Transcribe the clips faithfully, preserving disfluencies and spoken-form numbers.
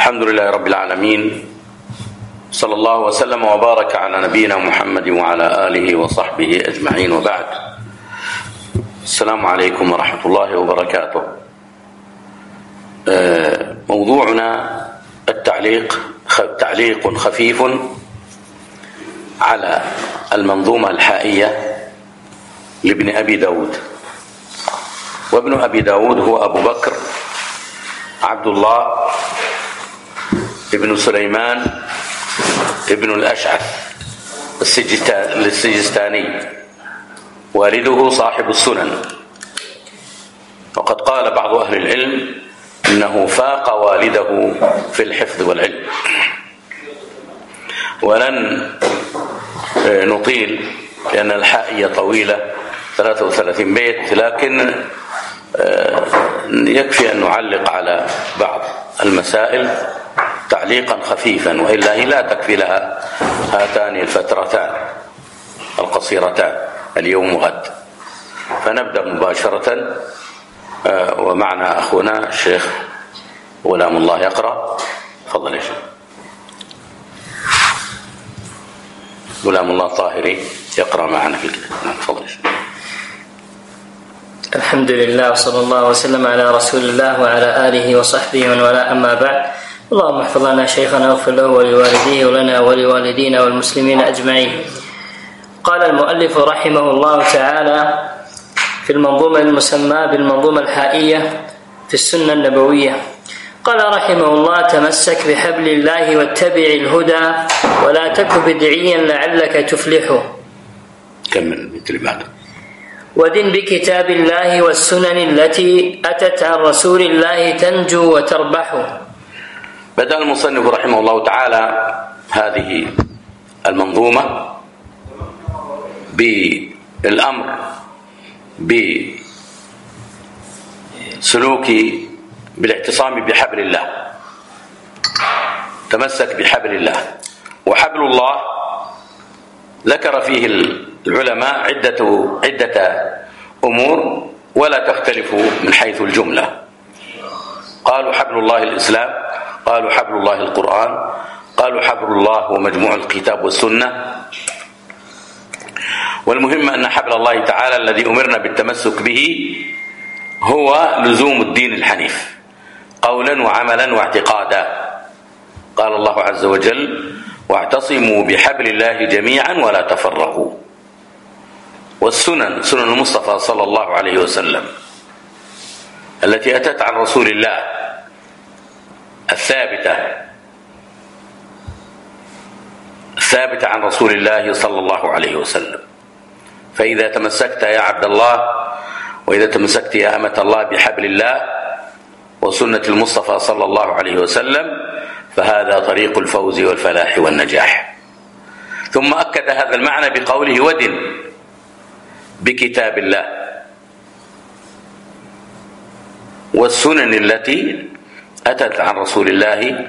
الحمد لله رب العالمين، صلى الله وسلم وبارك على نبينا محمد وعلى آله وصحبه أجمعين، وبعد. السلام عليكم ورحمة الله وبركاته. موضوعنا التعليق تعليق خفيف على المنظومة الحائية لابن أبي داود. وابن أبي داود هو أبو بكر عبد الله ابن سليمان ابن الأشعث السجستاني، والده صاحب السنن. وقد قال بعض أهل العلم إنه فاق والده في الحفظ والعلم. ولن نطيل لأن الحائية طويلة ثلاثة وثلاثين بيت، لكن يكفي أن نعلق على بعض المسائل تعليقا خفيفا، وإلا هي لا تكفي لها هاتان الفترتان القصيرتان اليوم وغد. فنبدأ مباشرة، ومعنا أخونا الشيخ غلام الله يقرأ. تفضل يا شيخ. غلام الله طاهري يقرأ معنا في الكتاب. تفضل يا شيخ. الحمد لله وصلى الله وسلم على رسول الله وعلى آله وصحبه ومن والاه، أما بعد. اللهم احفظ لنا شيخنا واغفر له ولوالديه ولنا ولوالدينا والمسلمين أجمعين. قال المؤلف رحمه الله تعالى في المنظومة المسمى بالمنظومة الحائية في السنة النبوية، قال رحمه الله: تمسك بحبل الله واتبع الهدى ولا تك بدعيا لعلك تفلح. كمل مثل بعد. ودن بكتاب الله والسنن التي أتت عن رسول الله تنجو وتربح. بدأ المصنف رحمه الله تعالى هذه المنظومة بالأمر بسلوك بالاعتصام بحبل الله. تمسك بحبل الله. وحبل الله ذكر فيه العلماء عدة عدة أمور ولا تختلف من حيث الجملة. قالوا حبل الله الإسلام، قالوا حبل الله القرآن، قالوا حبل الله هو مجموع الكتاب والسنة. والمهم أن حبل الله تعالى الذي أمرنا بالتمسك به هو لزوم الدين الحنيف قولا وعملا واعتقادا. قال الله عز وجل: واعتصموا بحبل الله جميعا ولا تفرقوا. والسنن سنن المصطفى صلى الله عليه وسلم التي أتت عن رسول الله الثابتة الثابتة عن رسول الله صلى الله عليه وسلم. فإذا تمسكت يا عبد الله، وإذا تمسكت يا أمة الله بحبل الله وسنة المصطفى صلى الله عليه وسلم، فهذا طريق الفوز والفلاح والنجاح. ثم أكد هذا المعنى بقوله: ودن بكتاب الله والسنن التي أتت عن رسول الله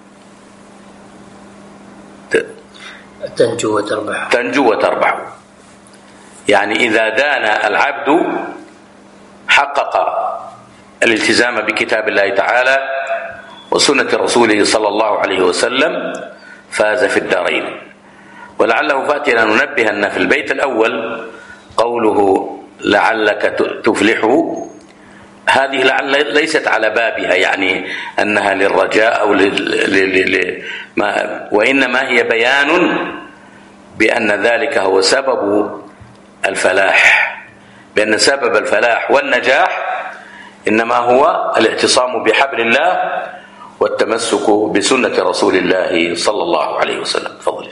تنجو وتربح. تنجو وتربح. يعني إذا دان العبد حقق الالتزام بكتاب الله تعالى وسنة رسوله صلى الله عليه وسلم فاز في الدارين. ولعله فاتنا ننبه أن في البيت الأول قوله لعلك تفلح، هذه لعل ليست على بابها، يعني أنها للرجاء أو لل... ما... وإنما هي بيان بأن ذلك هو سبب الفلاح، بأن سبب الفلاح والنجاح إنما هو الاعتصام بحبل الله والتمسك بسنة رسول الله صلى الله عليه وسلم. تفضل.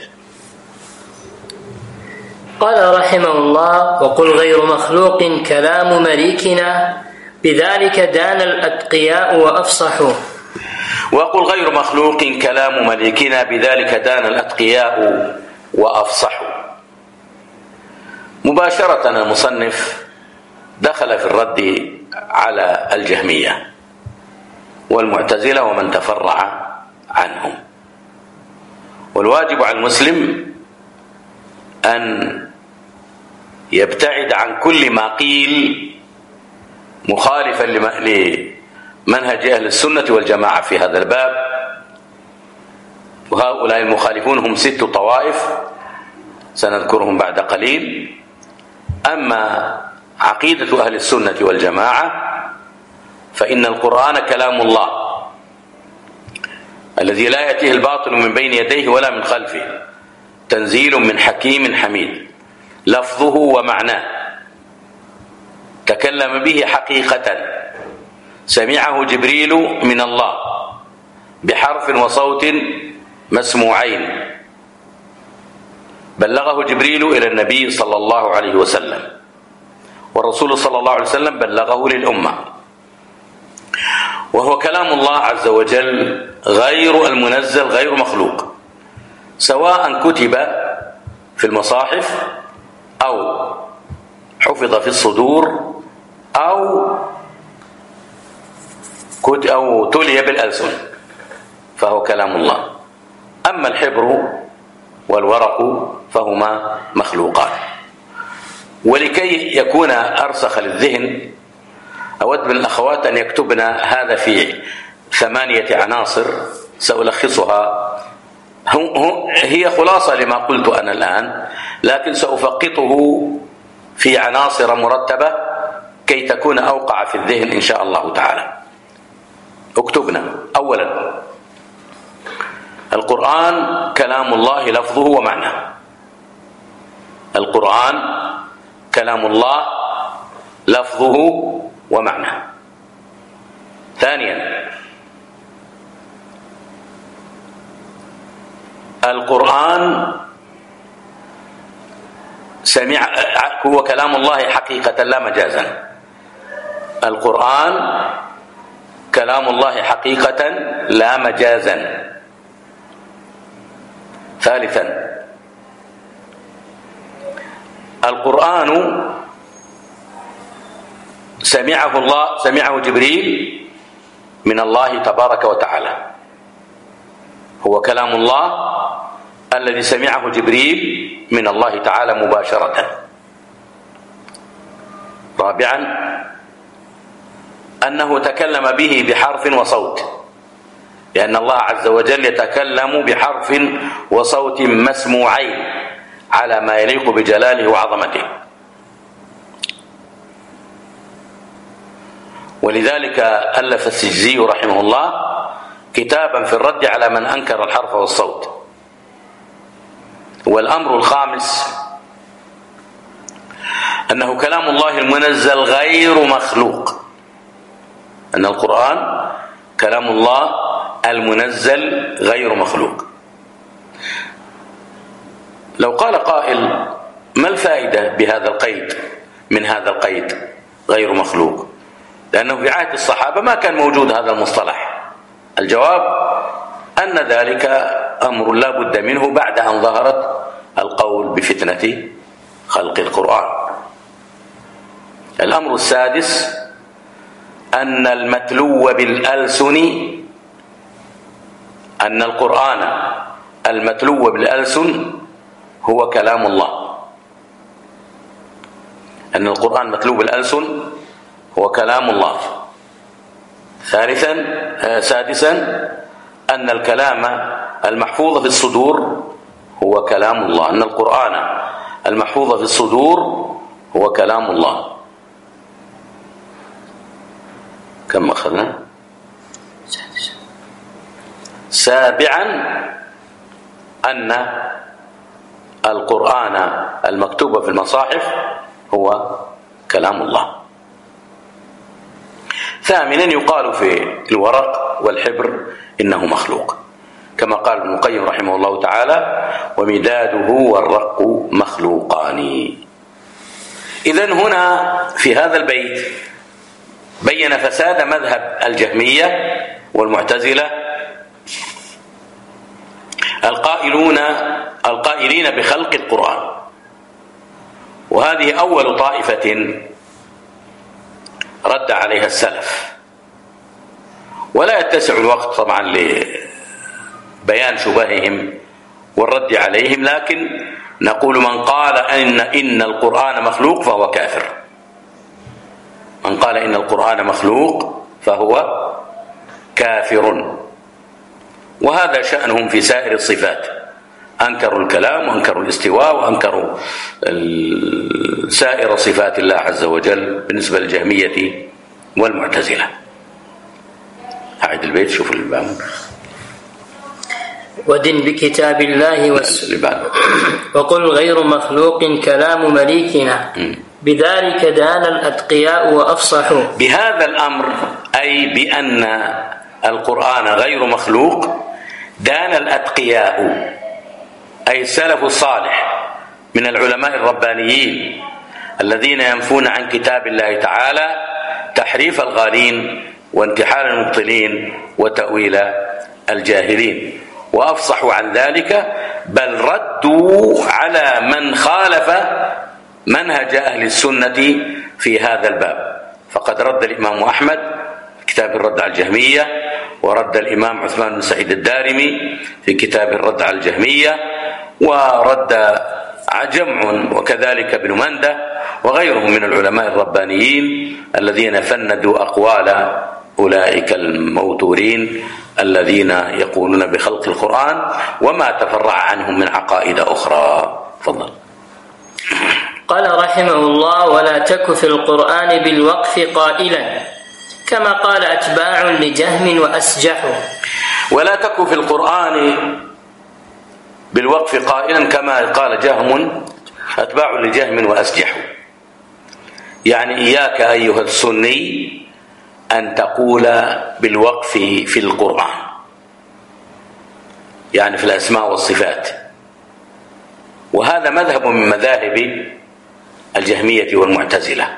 قال رحمه الله: وقل غير مخلوق كلام مليكنا بذلك دان الأتقياء وأفصحوا. وقل غير مخلوق كلام مليكنا بذلك دان الأتقياء وأفصحوا. مباشرة المصنف دخل في الرد على الجهمية والمعتزلة ومن تفرع عنهم. والواجب على المسلم أن يبتعد عن كل ما قيل مخالفا لمنهج أهل السنة والجماعة في هذا الباب، وهؤلاء المخالفون هم ست طوائف سنذكرهم بعد قليل. أما عقيدة أهل السنة والجماعة فإن القرآن كلام الله الذي لا يأتيه الباطل من بين يديه ولا من خلفه، تنزيل من حكيم حميد، لفظه ومعناه، تكلم به حقيقة، سمعه جبريل من الله بحرف وصوت مسموعين، بلغه جبريل إلى النبي صلى الله عليه وسلم، والرسول صلى الله عليه وسلم بلغه للأمة، وهو كلام الله عز وجل غير المنزل غير مخلوق، سواء كتب في المصاحف أو حفظ في الصدور أو أو تلي بالألسن فهو كلام الله. أما الحبر والورق فهما مخلوقان. ولكي يكون أرسخ للذهن أود من الأخوات أن يكتبنا هذا في ثمانية عناصر سألخصها، هي خلاصة لما قلت أنا الآن، لكن سأفقطه في عناصر مرتبة كي تكون أوقع في الذهن إن شاء الله تعالى. اكتبنا: أولا، القرآن كلام الله لفظه ومعناه. القرآن كلام الله لفظه ومعناه. ثانيا، القرآن سمع هو كلام الله حقيقة لا مجازا. القرآن كلام الله حقيقة لا مجازا. ثالثا، القرآن سمعه الله سمعه جبريل من الله تبارك وتعالى، هو كلام الله الذي سمعه جبريل من الله تعالى مباشرة. رابعا، أنه تكلم به بحرف وصوت، لأن الله عز وجل يتكلم بحرف وصوت مسموعين على ما يليق بجلاله وعظمته، ولذلك ألف السجزي رحمه الله كتابا في الرد على من أنكر الحرف والصوت. والأمر الخامس أنه كلام الله المنزل غير مخلوق، أن القرآن كلام الله المنزل غير مخلوق. لو قال قائل: ما الفائدة بهذا القيد من هذا القيد غير مخلوق؟ لأنه في عهد الصحابة ما كان موجود هذا المصطلح. الجواب أن ذلك أمر لا بد منه بعد أن ظهرت القول بفتنة خلق القرآن. الأمر السادس أن المتلو بالألسن أن القرآن المتلو بالألسن هو كلام الله، أن القرآن متلو بالألسن هو كلام الله. ثالثا سادسا أن الكلام المحفوظ في الصدور هو كلام الله، أن القرآن المحفوظ في الصدور هو كلام الله. كم أخذنا؟ سابعا أن القرآن المكتوب في المصاحف هو كلام الله. ثامنا يقال في الورق والحبر إنه مخلوق، كما قال ابن القيم رحمه الله تعالى: ومداده والرق مخلوقان. إذن هنا في هذا البيت بين فساد مذهب الجهمية والمعتزلة القائلون القائلين بخلق القرآن، وهذه أول طائفة رد عليها السلف، ولا يتسع الوقت طبعا لبيان شبههم والرد عليهم، لكن نقول: من قال إن إن القرآن مخلوق فهو كافر. من قال إن القرآن مخلوق فهو كافر. وهذا شأنهم في سائر الصفات، أنكروا الكلام وأنكروا الاستواء وأنكروا سائر صفات الله عز وجل بالنسبة للجهمية والمعتزلة. أعد البيت، شوف الباب. ودن بكتاب الله والسنة وقل غير مخلوق كلام مليكنا بذلك دان الأتقياء وأفصحوا. بهذا الأمر أي بأن القرآن غير مخلوق دان الأتقياء أي السلف الصالح من العلماء الربانيين الذين ينفون عن كتاب الله تعالى تحريف الغالين وانتحال المبطلين وتأويل الجاهلين، وأفصحوا عن ذلك بل ردوا على من خالف منهج أهل السنة في هذا الباب. فقد رد الإمام أحمد كتاب الرد على الجهمية، ورد الإمام عثمان بن سعيد الدارمي في كتاب الرد على الجهمية، ورد جمع وكذلك ابن منده وغيرهم من العلماء الربانيين الذين فندوا أقوال أولئك الموتورين الذين يقولون بخلق القرآن وما تفرع عنهم من عقائد أخرى. تفضل. قال رحمه الله: ولا تك في القرآن بالوقف قائلا كما قال أتباع لجهم وأسجحوا. ولا تك في القرآن بالوقف قائلا كما قال جهم أتباع لجهم وأسجحوا، يعني إياك أيها السني أن تقول بالوقف في القرآن، يعني في الأسماء والصفات، وهذا مذهب من مذاهب الجهمية والمعتزلة.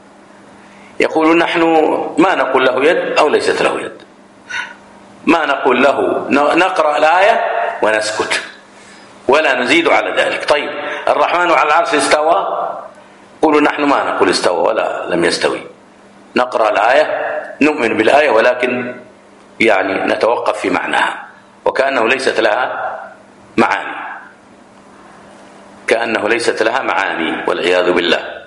يقولون نحن ما نقول له يد أو ليست له يد، ما نقول له نقرأ الآية ونسكت ولا نزيد على ذلك. طيب الرحمن على العرش استوى، قولوا نحن ما نقول استوى ولا لم يستوي، نقرأ الآية نؤمن بالآية ولكن يعني نتوقف في معناها، وكأنه ليست لها معاني، كأنه ليست لها معاني والعياذ بالله.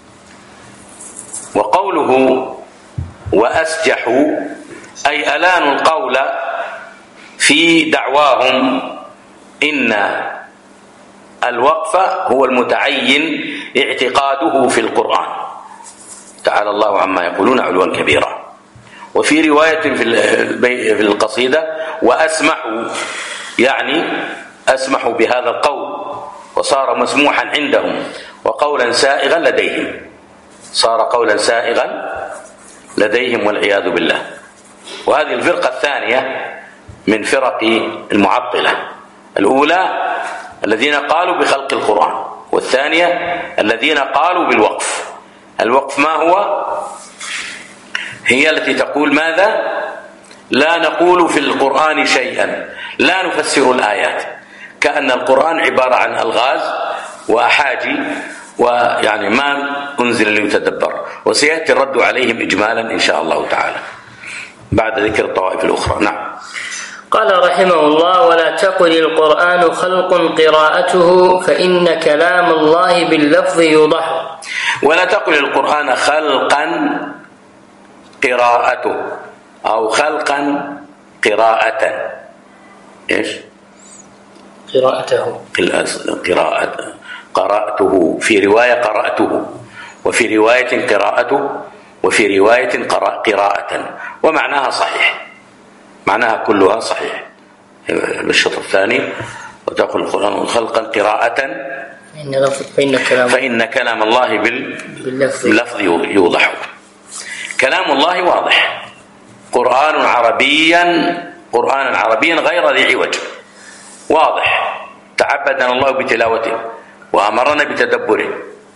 وقوله وأسجحوا أي ألانوا القول في دعواهم إن الوقف هو المتعين اعتقاده في القرآن، تعالى الله عما يقولون علوا كبيرا. وفي رواية في القصيدة وأسمحوا، يعني أسمحوا بهذا القول وصار مسموحا عندهم وقولا سائغا لديهم، صار قولا سائغا لديهم والعياذ بالله. وهذه الفرقة الثانية من فرق المعطلة، الأولى الذين قالوا بخلق القرآن، والثانية الذين قالوا بالوقف. الوقف ما هو؟ هي التي تقول ماذا؟ لا نقول في القرآن شيئا، لا نفسر الآيات، كأن القرآن عبارة عن ألغاز وأحاجي ويعني ما أنزل ليتدبر. وسيأتي الرد عليهم إجمالا إن شاء الله تعالى بعد ذكر الطوائف الأخرى. نعم. قال رحمه الله: ولا تقل القرآن خلق قراءته فإن كلام الله باللفظ يوضح. ولا تقل القرآن خلقا قراءته أو خلقا قراءة. إيش؟ قراءته. قراءة قرأته، في رواية قرأته، وفي رواية قراءته، وفي رواية قراءة، ومعناها صحيح، معناها كلها صحيح. بالشطر الثاني وتقول القرآن خلقا قراءة فإن كلام, فإن كلام الله باللفظ يوضح. كلام الله واضح، قرآن عربيا قرآنا عربيا غير ذي عوج، واضح، تعبدنا الله بتلاوته وأمرنا بتدبره.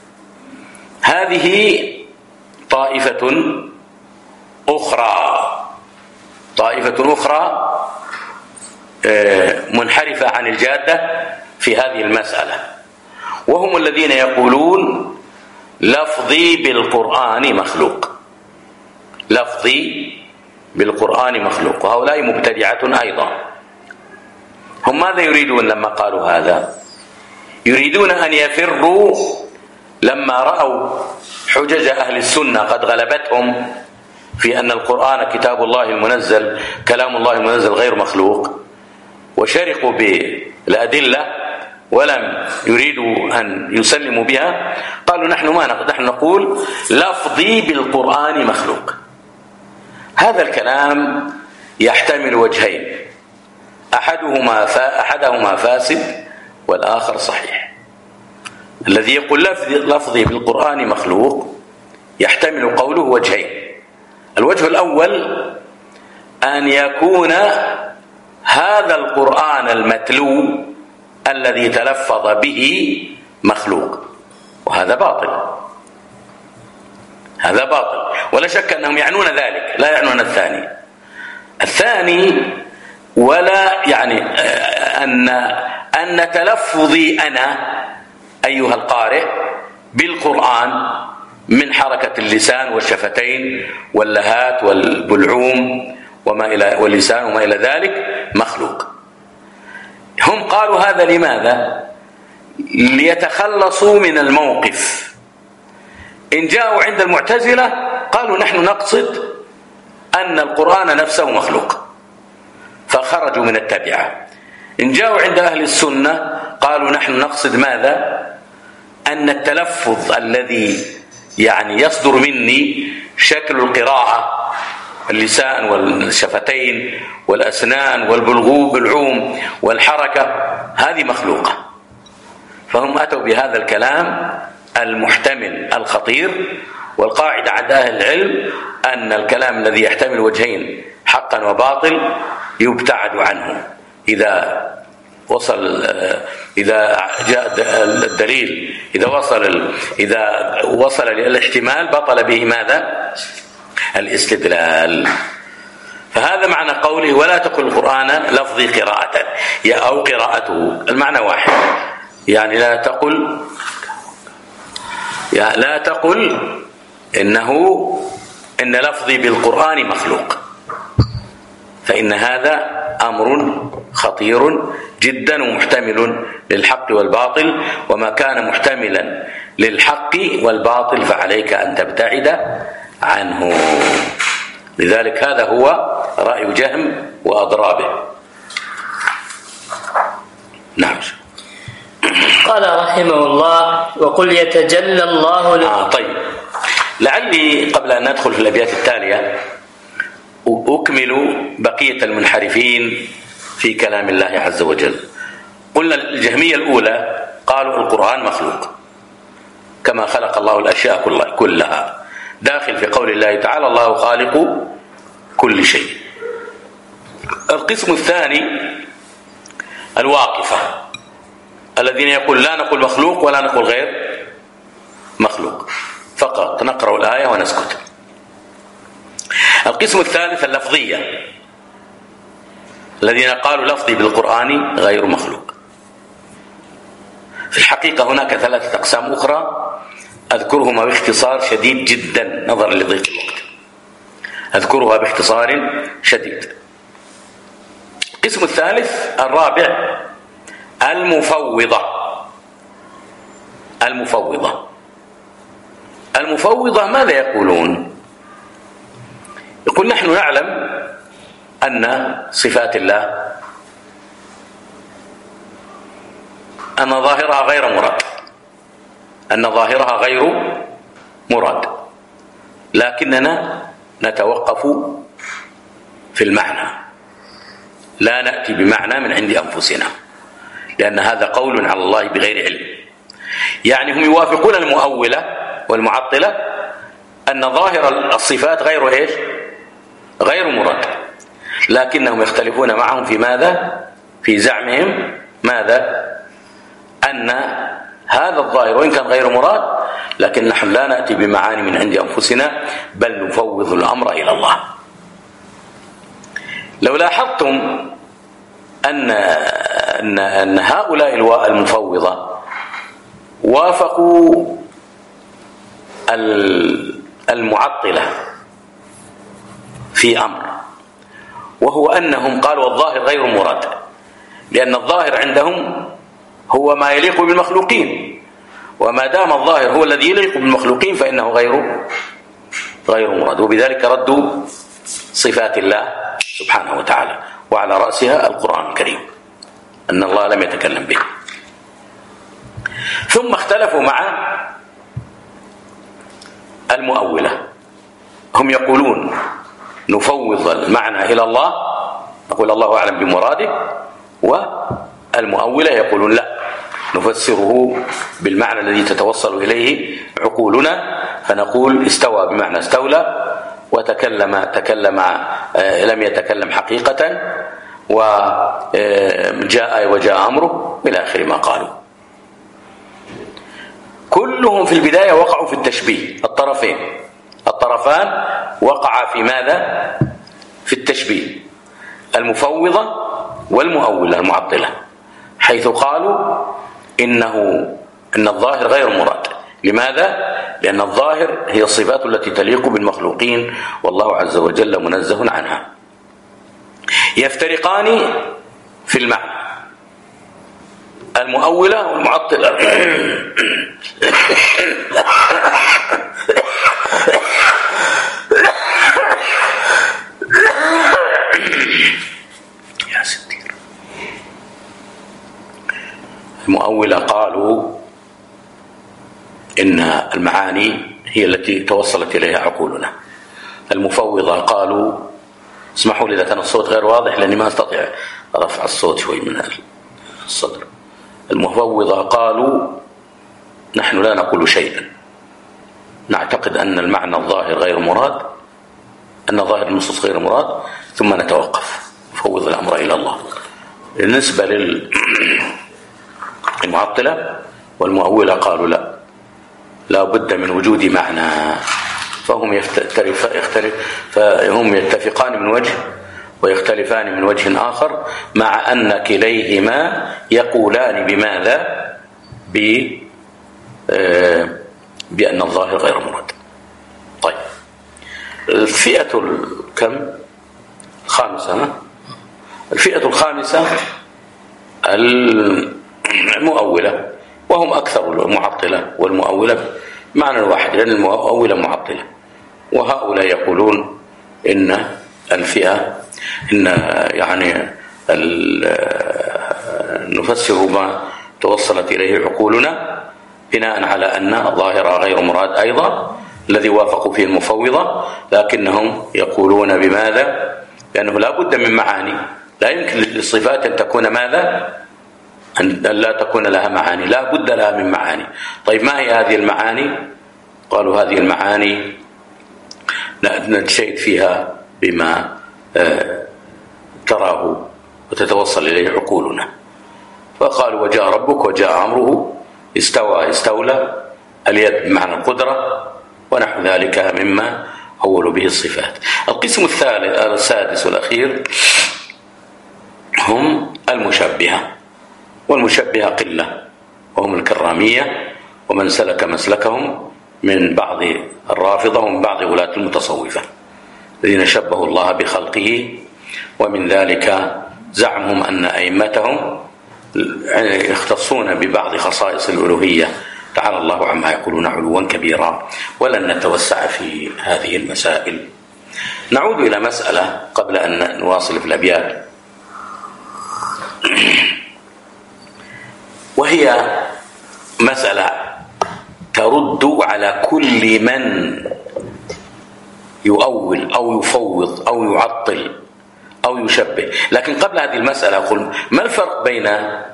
هذه طائفة أخرى طائفة أخرى منحرفة عن الجادة في هذه المسألة، وهم الذين يقولون لفظي بالقرآن مخلوق، لفظي بالقرآن مخلوق، وهؤلاء مبتدعة أيضا. هم ماذا يريدون لما قالوا هذا؟ يريدون أن يفروا لما رأوا حجج أهل السنة قد غلبتهم في أن القرآن كتاب الله المنزل كلام الله المنزل غير مخلوق، وشرقوا بالأدلة ولم يريدوا أن يسلموا بها، قالوا نحن ما نحن نقول لفظي بالقرآن مخلوق. هذا الكلام يحتمل وجهين، أحدهما أحدهما فاسد والآخر صحيح. الذي يقول لفظي بالقرآن مخلوق يحتمل قوله وجهين. الوجه الأول أن يكون هذا القرآن المتلو الذي تلفظ به مخلوق، وهذا باطل، هذا باطل ولا شك أنهم يعنون ذلك، لا يعنون الثاني. الثاني ولا يعني أن أن تلفظي أنا أيها القارئ بالقرآن من حركة اللسان والشفتين واللهات والبلعوم وما إلى واللسان وما إلى ذلك مخلوق. هم قالوا هذا لماذا؟ ليتخلصوا من الموقف. إن جاءوا عند المعتزلة قالوا نحن نقصد أن القرآن نفسه مخلوق فخرجوا من التبعة. إن جاءوا عند أهل السنة قالوا نحن نقصد ماذا؟ أن التلفظ الذي يعني يصدر مني شكل القراءة، اللسان والشفتين والأسنان والبلعوم والحركة، هذه مخلوقة. فهم أتوا بهذا الكلام المحتمل الخطير. والقاعدة عند أهل العلم أن الكلام الذي يحتمل وجهين حقا وباطل يبتعد عنه. إذا وصل إذا جاء الدليل إذا وصل إذا وصل للاحتمال بطل به ماذا؟ الاستدلال. فهذا معنى قوله ولا تقل القرآن لفظي قراءة أو قراءته، المعنى واحد، يعني لا تقل يعني لا تقل إنه إن لفظي بالقرآن مخلوق، فإن هذا أمر خطير جدا ومحتمل للحق والباطل، وما كان محتملا للحق والباطل فعليك أن تبتعد عنه. لذلك هذا هو رأي جهم وأضرابه. نعم. قال رحمه الله وقل يتجلى الله ل... آه طيب، لعلي قبل أن ندخل في الأبيات التالية أكمل بقية المنحرفين في كلام الله عز وجل. قلنا الجهمية الأولى قالوا القرآن مخلوق كما خلق الله الأشياء كلها، داخل في قول الله تعالى الله خالق كل شيء. القسم الثاني الواقفة الذين يقول لا نقول مخلوق ولا نقول غير مخلوق، فقط نقرأ الآية ونسكت. القسم الثالث اللفظية الذين قالوا لفظي بالقرآن غير مخلوق. في الحقيقة هناك ثلاثة أقسام أخرى أذكرهما باختصار شديد جدا نظرا لضيق الوقت، أذكرها باختصار شديد. القسم الثالث الرابع المفوضة. المفوضة المفوضة ماذا يقولون؟ يقول نحن نعلم أن صفات الله أن ظاهرها غير مراد أن ظاهرها غير مراد لكننا نتوقف في المعنى، لا نأتي بمعنى من عند أنفسنا، لأن هذا قول على الله بغير علم. يعني هم يوافقون المؤولة والمعطلة أن ظاهر الصفات غير إيش؟ غير مراد، لكنهم يختلفون معهم في ماذا؟ في زعمهم ماذا؟ أن هذا الظاهر وإن كان غير مراد لكن نحن لا نأتي بمعاني من عند أنفسنا بل نفوض الأمر إلى الله. لو لاحظتم أن أن أن هؤلاء المفوضة وافقوا المعطلة في أمر، وهو أنهم قالوا الظاهر غير مراد، لأن الظاهر عندهم هو ما يليق بالمخلوقين، وما دام الظاهر هو الذي يليق بالمخلوقين فإنه غير غير مراد، وبذلك ردوا صفات الله سبحانه وتعالى وعلى رأسها القرآن الكريم. أن الله لم يتكلم به. ثم اختلفوا مع المؤولة، هم يقولون نفوض المعنى إلى الله، نقول الله أعلم بمراده، والمؤولة يقولون لا، نفسره بالمعنى الذي تتوصل إليه عقولنا، فنقول استوى بمعنى استولى، وتكلم تكلم لم يتكلم حقيقة، وجاء وجاء أمره إلى آخر ما قالوا. كلهم في البداية وقعوا في التشبيه، الطرفين الطرفان وقعا في ماذا؟ في التشبيه، المفوضة والمؤولة المعطلة، حيث قالوا إنه إن الظاهر غير مراد. لماذا؟ لأن الظاهر هي الصفات التي تليق بالمخلوقين، والله عز وجل منزه عنها. يفترقان في المعنى، المؤولة والمعطلة. يا ستير. المؤولة قالوا إن المعاني هي التي توصلت إليها عقولنا. المفوضة قالوا، اسمحوا لي إذا كان الصوت غير واضح لأني ما أستطيع رفع الصوت شوي من الصدر. المفوضة قالوا نحن لا نقول شيئا، نعتقد أن المعنى الظاهر غير مراد، أن ظاهر النصوص غير مراد، ثم نتوقف، نفوض الأمر إلى الله. بالنسبة للمعطلة والمؤولة قالوا لا، لا بد من وجود معنى، فهم يختلف يختلف فهم يتفقان من وجه ويختلفان من وجه آخر، مع أن كليهما يقولان بماذا؟ ب بأن الظاهر غير مراد. طيب، الفئة الكم الخامسة الفئة الخامسة المؤولة، وهم أكثر المعطلة والمؤولة معنى واحد، لأن المؤولة معطلة، وهؤلاء يقولون إن الفئة إن يعني نفسر ما توصلت إليه عقولنا بناء على أن ظاهرها غير مراد أيضا، الذي وافقوا فيه المفوضة، لكنهم يقولون بماذا؟ لأنه لا بد من معاني، لا يمكن للصفات أن تكون ماذا؟ أن لا تكون لها معاني، لا بد لها من معاني. طيب، ما هي هذه المعاني؟ قالوا هذه المعاني نتشهد فيها بما تراه وتتوصل إليه عقولنا. فقالوا وجاء ربك وجاء أمره، استوى استولى، اليد بمعنى القدرة، ونحو ذلك مما أول به الصفات. القسم الثالث السادس والأخير هم المشبهة، والمشبهة قلة، وهم الكرامية، ومن سلك مسلكهم من بعض الرافضة ومن بعض غلاة المتصوفة الذين شبهوا الله بخلقه، ومن ذلك زعمهم أن أئمتهم يختصون ببعض خصائص الألوهية، تعالى الله عما يقولون علوا كبيرا، ولن نتوسع في هذه المسائل. نعود إلى مسألة قبل أن نواصل في الأبيات، وهي مسألة ترد على كل من يؤول أو يفوض أو يعطل أو يشبه. لكن قبل هذه المسألة أقول ما الفرق بين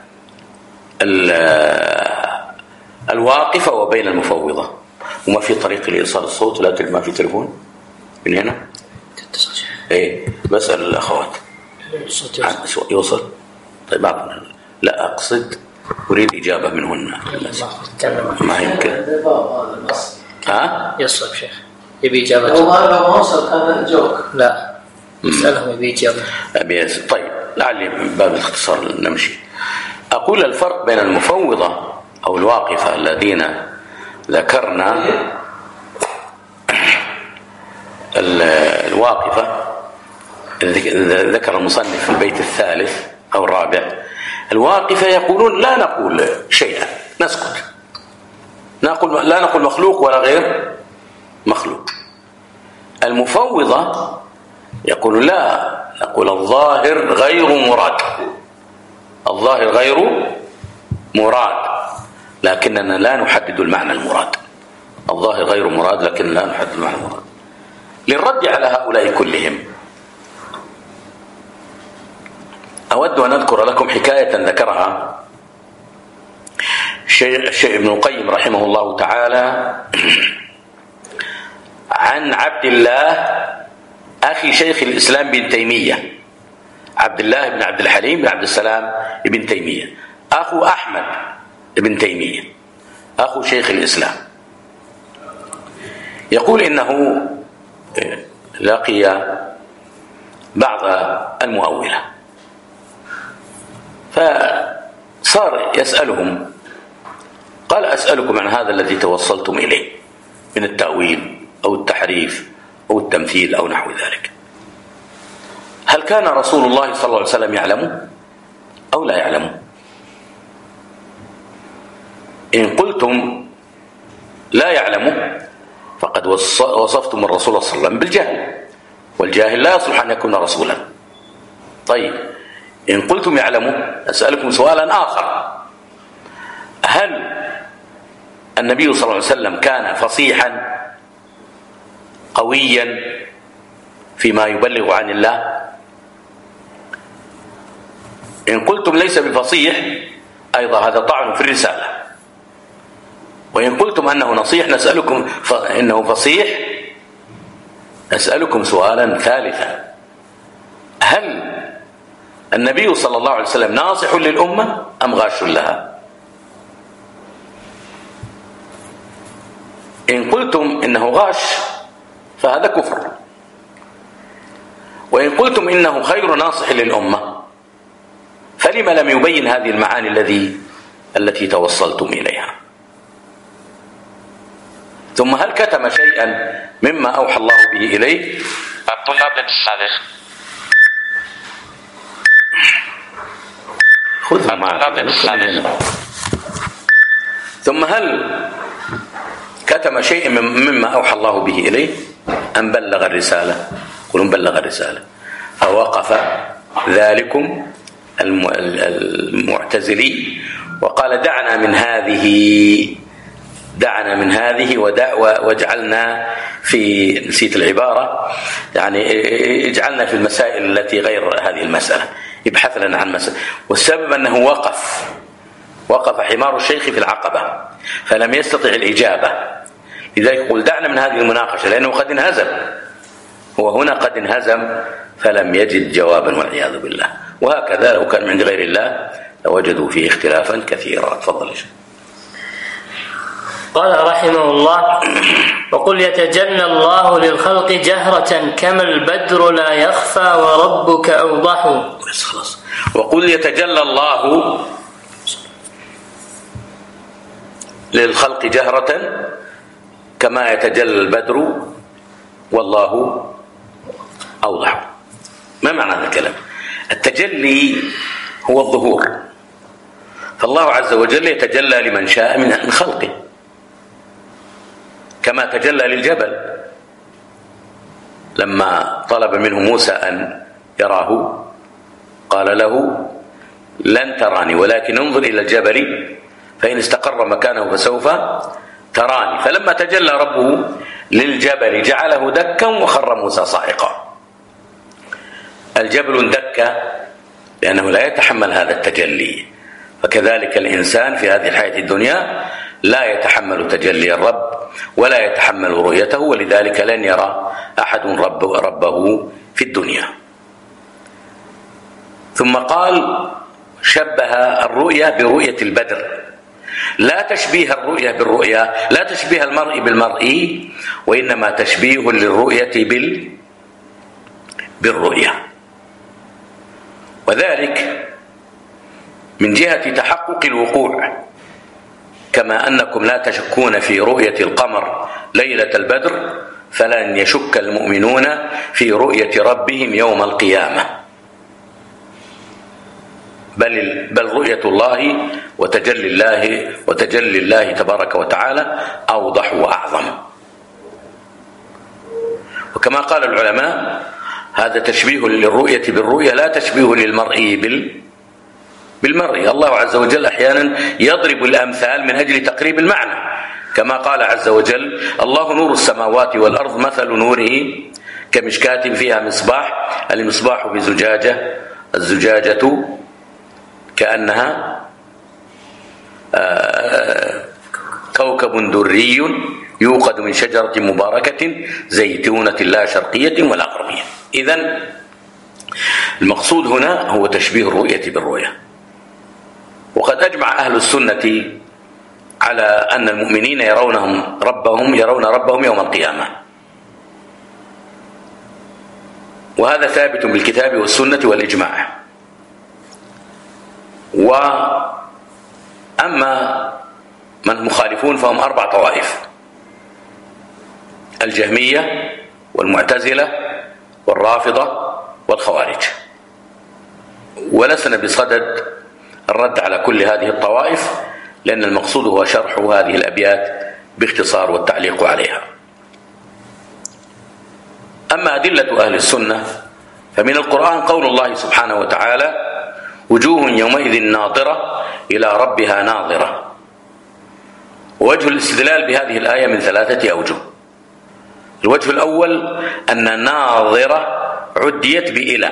الواقفة وبين المفوضة؟ وما في طريق لإيصال الصوت؟ لا، ما في تليفون من هنا؟ إيه، بسأل الأخوات الصوت يوصل. يوصل؟ طيب، أعطنا. لا أقصد أريد إجابة منهن. ما يمكن. ها؟ يصل شيخ يبي إجابة. لو ما وصل كان جوك. لا، اسألهم يبي إجابة. طيب، لعلي من باب الاختصار نمشي. أقول الفرق بين المفوضة أو الواقفة الذين ذكرنا. الواقفة ذكر المصنف في البيت الثالث أو الرابع، الواقفة يقولون لا نقول شيئا، نسكت، نقول لا نقول مخلوق ولا غير مخلوق. المفوضة يقول لا، نقول الظاهر غير مراد، الظاهر غير مراد، لكننا لا نحدد المعنى المراد. الظاهر غير مراد لكن لا نحدد المعنى المراد. للرد على هؤلاء كلهم أود أن أذكر لكم حكاية ذكرها الشيخ ابن القيم رحمه الله تعالى عن عبد الله أخي شيخ الإسلام بن تيمية، عبد الله بن عبد الحليم بن عبد السلام بن تيمية، أخو أحمد بن تيمية، أخو شيخ الإسلام. يقول إنه لقي بعض المؤولة فصار يسألهم، قال: أسألكم عن هذا الذي توصلتم إليه من التأويل أو التحريف أو التمثيل أو نحو ذلك، هل كان رسول الله صلى الله عليه وسلم يعلم أو لا يعلم؟ إن قلتم لا يعلم فقد وصفتم الرسول صلى الله عليه وسلم بالجهل، والجاهل لا يصلح أن يكون رسولا. طيب، إن قلتم يعلم أسألكم سؤالا آخر: هل النبي صلى الله عليه وسلم كان فصيحا قويا فيما يبلغ عن الله؟ إن قلتم ليس بفصيح أيضا هذا طعن في الرسالة. وإن قلتم أنه نصيح نسألكم ف... إنه فصيح نسألكم سؤالا ثالثا: هل النبي صلى الله عليه وسلم ناصح للأمة أم غاش لها؟ إن قلتم إنه غاش فهذا كفر، وإن قلتم إنه خير ناصح للأمة فلما لم يبين هذه المعاني الذي التي توصلتم إليها؟ ثم هل كتم شيئا مما أوحى الله به إليه؟ خذها معك. ثم هل كتم شيء مما أوحى الله به إليه أم بلغ الرسالة؟ قلوا بلغ الرسالة. فوقف ذلكم المعتزلي وقال: دعنا من هذه دعنا من هذه واجعلنا في، نسيت العبارة، يعني اجعلنا في المسائل التي غير هذه المسألة، ابحث لنا عن مسألة. والسبب أنه وقف وقف حمار الشيخ في العقبة فلم يستطع الإجابة، لذلك يقول: دعنا من هذه المناقشة، لأنه قد انهزم، هو هنا قد انهزم فلم يجد جوابا والعياذ بالله. وهكذا لو كان من عند غير الله لوجدوا فيه اختلافا كثيرا. تفضل يا شيخ. قال رحمه الله: وقل يتجلى الله للخلق جهرة كما البدر لا يخفى وربك أوضح. بس خلاص. وقل يتجلى الله للخلق جهرة كما يتجلى البدر والله أوضح. ما معنى هذا الكلام؟ التجلي هو الظهور، فالله عز وجل يتجلى لمن شاء من خلقه، كما تجلى للجبل لما طلب منه موسى أن يراه قال له: لن تراني ولكن انظر إلى الجبل فإن استقر مكانه فسوف تراني. فلما تجلى ربه للجبل جعله دكا وخر موسى صاعقا. الجبل اندك لأنه لا يتحمل هذا التجلي، فكذلك الإنسان في هذه الحياة الدنيا لا يتحمل تجلي الرب ولا يتحمل رؤيته، ولذلك لن يرى أحد رب ربه في الدنيا. ثم قال: شبه الرؤيا برؤية البدر، لا تشبيه الرؤيا بالرؤيا، لا تشبيه المرء بالمرء، وإنما تشبيه للرؤية بال بالرؤيا. وذلك من جهة تحقق الوقوع، كما أنكم لا تشكون في رؤية القمر ليلة البدر فلن يشك المؤمنون في رؤية ربهم يوم القيامة، بل بل رؤية الله وتجلي الله وتجلي الله تبارك وتعالى أوضح وأعظم. وكما قال العلماء: هذا تشبيه للرؤية بالرؤية لا تشبيه للمرئي بال بالمرئي. الله عز وجل أحيانا يضرب الأمثال من أجل تقريب المعنى، كما قال عز وجل: الله نور السماوات والأرض مثل نوره كمشكاة فيها مصباح، المصباح بزجاجة، الزجاجة كأنها كوكب دري يوقد من شجرة مباركة زيتونة لا شرقية ولا غربية. إذن المقصود هنا هو تشبيه الرؤية بالرؤية. وقد أجمع أهل السنة على أن المؤمنين يرونهم ربهم يرون ربهم يوم القيامة، وهذا ثابت بالكتاب والسنة والإجماع. وأما من المخالفون فهم أربع طوائف: الجهمية والمعتزلة والرافضة والخوارج. ولسنا بصدد الرد على كل هذه الطوائف، لأن المقصود هو شرح هذه الأبيات باختصار والتعليق عليها. أما أدلة أهل السنة فمن القرآن قول الله سبحانه وتعالى: وجوه يومئذ ناظرة إلى ربها ناظرة. ووجه الاستدلال بهذه الآية من ثلاثة أوجه. الوجه الأول أن ناظرة عديت بإلى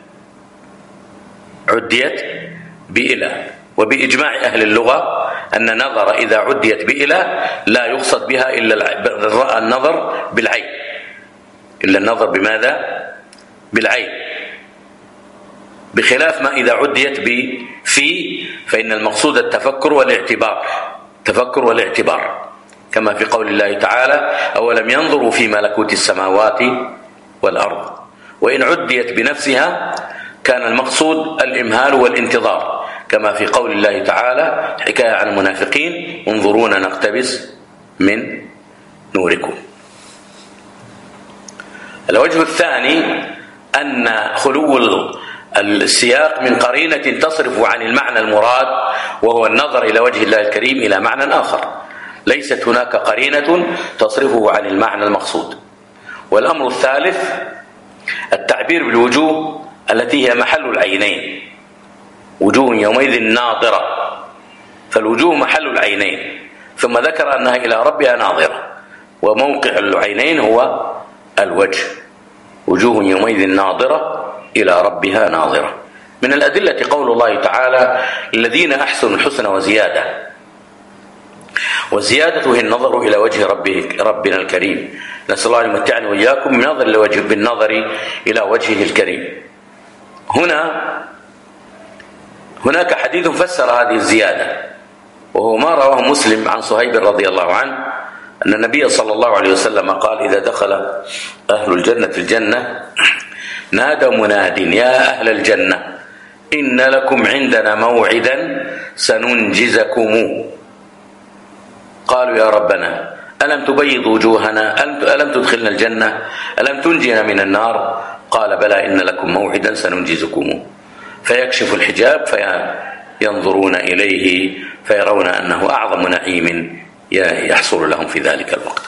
عديت بإلى وبإجماع أهل اللغة أن نظر إذا عديت بإلى لا يقصد بها إلا النظر بالعين، إلا النظر بماذا؟ بالعين، بخلاف ما إذا عديت بفي فإن المقصود التفكر والاعتبار، تفكر والاعتبار، كما في قول الله تعالى: أولم ينظروا في ملكوت السماوات والأرض. وإن عديت بنفسها كان المقصود الإمهال والانتظار، كما في قول الله تعالى حكاية عن المنافقين: انظرونا نقتبس من نوركم. الوجه الثاني أن خلو السياق من قرينة تصرف عن المعنى المراد، وهو النظر إلى وجه الله الكريم إلى معنى آخر. ليست هناك قرينة تصرفه عن المعنى المقصود. والأمر الثالث التعبير بالوجوه التي هي محل العينين. وجوه يومئذ ناظرة، فالوجوه محل العينين، ثم ذكر أنها إلى ربها ناظرة، وموقع العينين هو الوجه. وجوه يومئذ ناظرة إلى ربها ناظرة. من الأدلة قول الله تعالى: الذين أحسنوا الحسنى وزيادة. والزيادة هي النظر إلى وجه ربه ربنا الكريم. نسأل الله أن يمتعني وإياكم بالنظر إلى وجه بالنظر إلى وجهه الكريم. هنا هناك حديث فسر هذه الزيادة، وهو ما رواه مسلم عن صهيب رضي الله عنه أن النبي صلى الله عليه وسلم قال: إذا دخل أهل الجنة الجنة نادى مناد: يا أهل الجنة إن لكم عندنا موعدا سننجزكم. قالوا: يا ربنا ألم تبيض وجوهنا؟ ألم تدخلنا الجنة؟ ألم تنجينا من النار؟ قال: بلى إن لكم موعدا سننجزكم. فيكشف الحجاب فينظرون إليه فيرون أنه أعظم نعيم يحصل لهم في ذلك الوقت.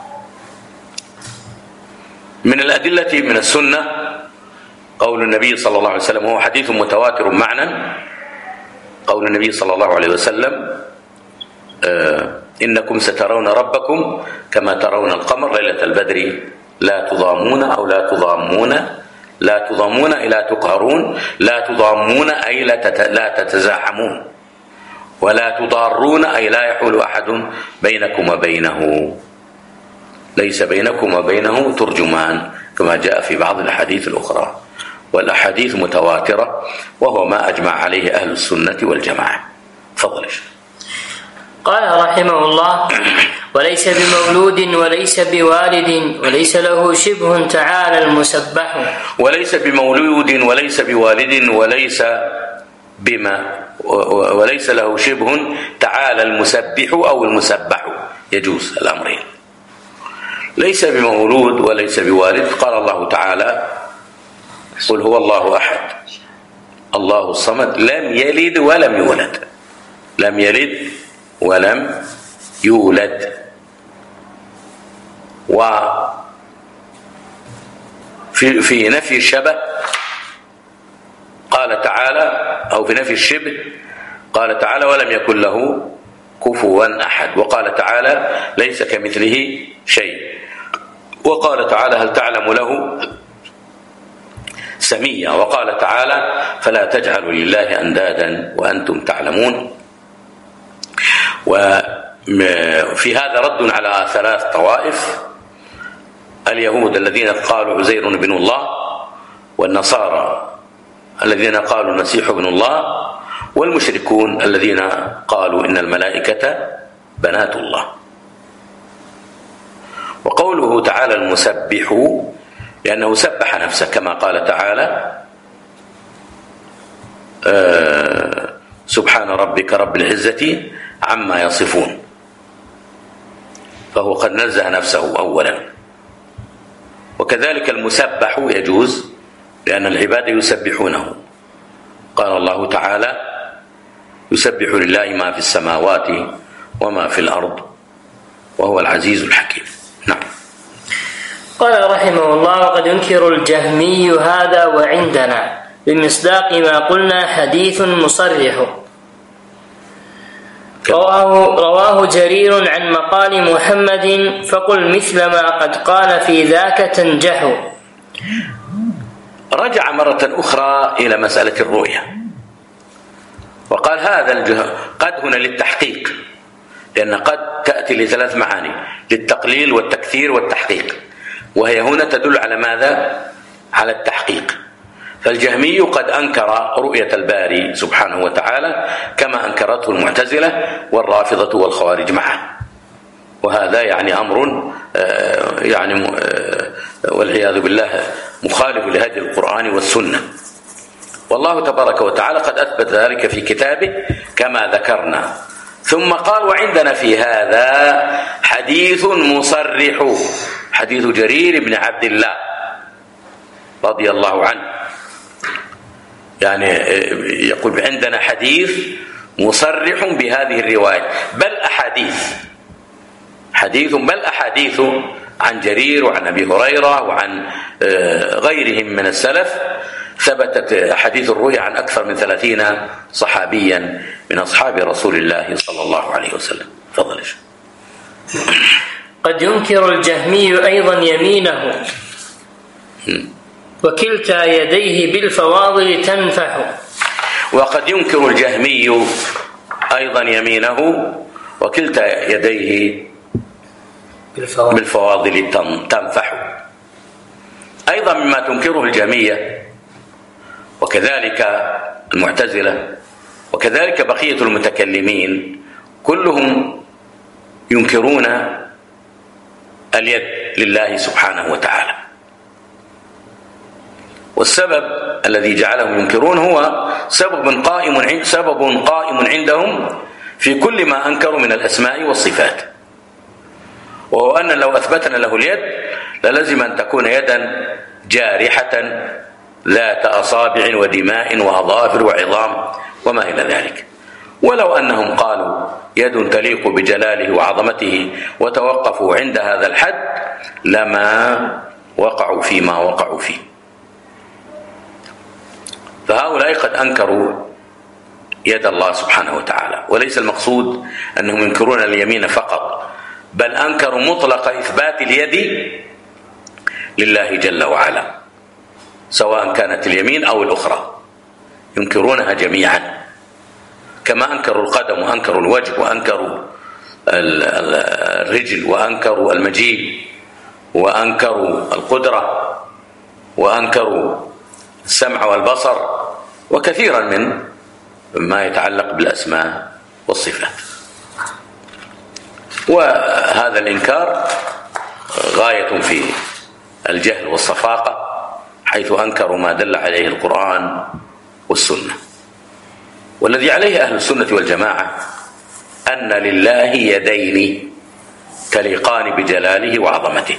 من الأدلة من السنة قول النبي صلى الله عليه وسلم، وهو حديث متواتر معنى، قول النبي صلى الله عليه وسلم: آه إنكم سترون ربكم كما ترون القمر ليلة البدر لا تضامون أو لا تضامون لا تضامون أي لا تقهرون، لا تضامون أي لا تتزاحمون، ولا تضارون أي لا يحول أحد بينكم وبينه، ليس بينكم وبينه ترجمان، كما جاء في بعض الأحاديث الأخرى. والأحاديث متواترة، وهو ما أجمع عليه أهل السنة والجماعة. فضل. قال رحمه الله: وليس بمولود وليس بوالد وليس له شبه تعالى المسبح. وليس بمولود وليس بوالد وليس بما وليس له شبه تعالى المسبح أو المسبح، يجوز الأمرين. ليس بمولود وليس بوالد. قال الله تعالى: قل هو الله أحد الله الصمد لم يلد ولم يولد. لم يلد ولم يولد. وفي في نفي الشبه قال تعالى: أو في نفي الشبه قال تعالى ولم يكن له كفوا أحد، وقال تعالى ليس كمثله شيء، وقال تعالى هل تعلم له سميا، وقال تعالى فلا تجعلوا لله أندادا وأنتم تعلمون. وفي هذا رد على ثلاث طوائف: اليهود الذين قالوا عزير بن الله، والنصارى الذين قالوا المسيح ابن الله، والمشركون الذين قالوا إن الملائكة بنات الله. وقوله تعالى المسبح لأنه سبح نفسه كما قال تعالى آه سبحان ربك رب العزة عما يصفون، فهو قد نزه نفسه أولا. وكذلك المسبح يجوز لأن العباد يسبحونه، قال الله تعالى يسبح لله ما في السماوات وما في الأرض وهو العزيز الحكيم. نعم. قال رحمه الله وقد ينكر الجهمي هذا وعندنا بمصداق ما قلنا حديث مصرح. رواه, رواه جرير عن مقال محمد فقل مثل ما قد قال في ذاك تنجح. رجع مرة أخرى إلى مسألة الرؤية وقال هذا الجه... قد هنا للتحقيق، لأن قد تأتي لثلاث معاني: للتقليل والتكثير والتحقيق، وهي هنا تدل على ماذا؟ على التحقيق. فالجهمي قد أنكر رؤية الباري سبحانه وتعالى كما أنكرته المعتزلة والرافضة والخوارج معه، وهذا يعني أمر يعني والعياذ بالله مخالف لهدي القرآن والسنة. والله تبارك وتعالى قد أثبت ذلك في كتابه كما ذكرنا. ثم قال وعندنا في هذا حديث مصرح، حديث جرير بن عبد الله رضي الله عنه، يعني يقول عندنا حديث مصرح بهذه الرواية، بل أحاديث حديث بل أحاديث عن جرير وعن أبي هريرة وعن غيرهم من السلف، ثبتت حديث الرؤيا عن أكثر من ثلاثين صحابيا من أصحاب رسول الله صلى الله عليه وسلم. تفضل. قد ينكر الجهمي أيضا يمينه وكلتا يديه بالفواضل تنفح. وقد ينكر الجهمي أيضا يمينه وكلتا يديه بالفواضل تنفح. أيضا مما تنكره الجهمية وكذلك المعتزلة وكذلك بقية المتكلمين كلهم ينكرون اليد لله سبحانه وتعالى. والسبب الذي جعلهم ينكرون هو سبب قائم سبب قائم عندهم في كل ما أنكروا من الأسماء والصفات، وهو أن لو أثبتنا له اليد للزم أن تكون يدا جارحة ذات أصابع ودماء وأظافر وعظام وما إلى ذلك. ولو أنهم قالوا يد تليق بجلاله وعظمته وتوقفوا عند هذا الحد لما وقعوا فيما وقعوا فيه. فهؤلاء قد أنكروا يد الله سبحانه وتعالى، وليس المقصود أنهم ينكرون اليمين فقط، بل أنكروا مطلق إثبات اليد لله جل وعلا، سواء كانت اليمين أو الأخرى ينكرونها جميعا، كما أنكروا القدم وأنكروا الوجه وأنكروا الرجل وأنكروا المجيء وأنكروا القدرة وأنكروا السمع والبصر وكثيرا من ما يتعلق بالأسماء والصفات. وهذا الإنكار غاية في الجهل والصفاقة، حيث أنكروا ما دل عليه القرآن والسنة. والذي عليه أهل السنة والجماعة أن لله يدين تليقان بجلاله وعظمته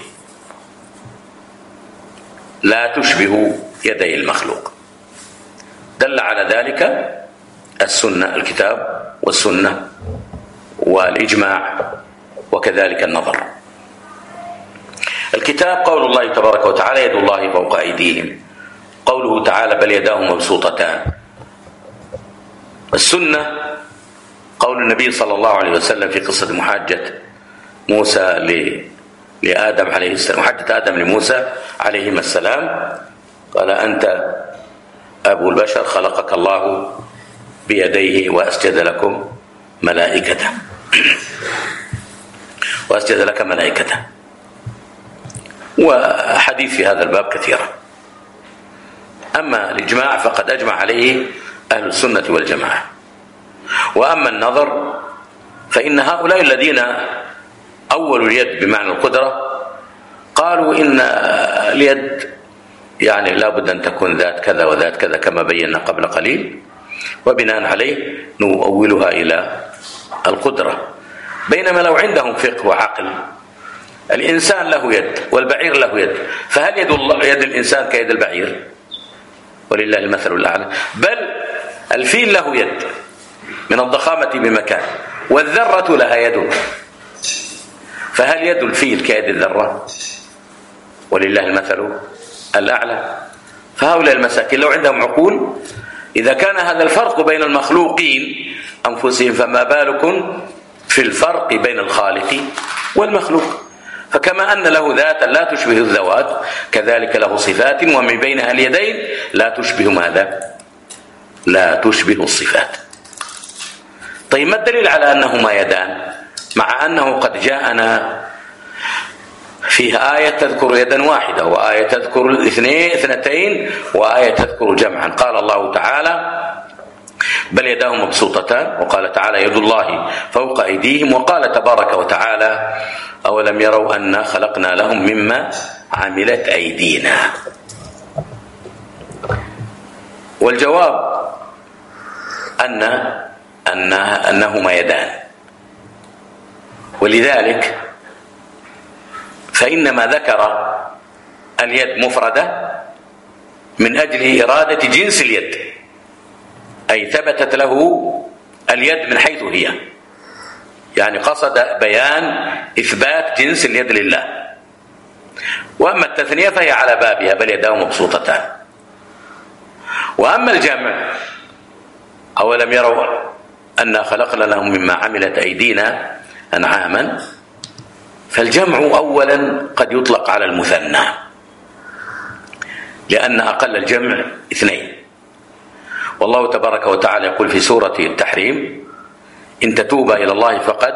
لا تشبه يدي المخلوق، دل على ذلك السنة، الكتاب والسنة والإجماع وكذلك النظر. الكتاب قول الله تبارك وتعالى يد الله فوق أيديهم، قوله تعالى بل يداه مبسوطتان، السنة قول النبي صلى الله عليه وسلم في قصة محاجة موسى لآدم عليه السلام، محاجة آدم لموسى عليهما السلام، قال: أنت أبو البشر، خلقك الله بيديه وأسجد لكم ملائكته وأسجد لك ملائكته. وحديث في هذا الباب كثيرا. أما الإجماع فقد أجمع عليه أهل السنة والجماعة. وأما النظر فإن هؤلاء الذين أولوا اليد بمعنى القدرة قالوا إن اليد يعني لا بد أن تكون ذات كذا وذات كذا كما بينا قبل قليل، وبناء عليه نؤولها إلى القدرة. بينما لو عندهم فقه وعقل، الإنسان له يد والبعير له يد، فهل يد, الله يد الإنسان كيد البعير؟ ولله المثل الأعلى. بل الفيل له يد من الضخامة بمكان، والذرة لها يد، فهل يد الفيل كيد الذرة؟ ولله المثل الأعلى. فهؤلاء المساكين لو عندهم عقول، إذا كان هذا الفرق بين المخلوقين أنفسهم، فما بالكم في الفرق بين الخالق والمخلوق. فكما أن له ذاتا لا تشبه الذوات، كذلك له صفات ومن بينها اليدين لا تشبه ماذا؟ لا تشبه الصفات. طيب ما الدليل على أنهما يدان، مع أنه قد جاءنا فيها آية تذكر يدا واحدة، وآية تذكر اثنين اثنتين، وآية تذكر جمعا؟ قال الله تعالى: بل يداه مبسوطتان، وقال تعالى: يد الله فوق أيديهم، وقال تبارك وتعالى: أولم يروا أنا خلقنا لهم مما عملت أيدينا. والجواب أن أن أنهما يدان. ولذلك فإنما ذكر اليد مفردة من أجل إرادة جنس اليد، أي ثبتت له اليد من حيث هي، يعني قصد بيان إثبات جنس اليد لله. وأما التثنية فهي على بابها، بل يداه مبسوطتان. وأما الجمع: أولم يروا أنا خلقنا لهم مما عملت أيدينا أنعاما، فالجمع أولا قد يطلق على المثنى، لأن أقل الجمع اثنين. والله تبارك وتعالى يقول في سورة التحريم: إن تتوبا إلى الله فقد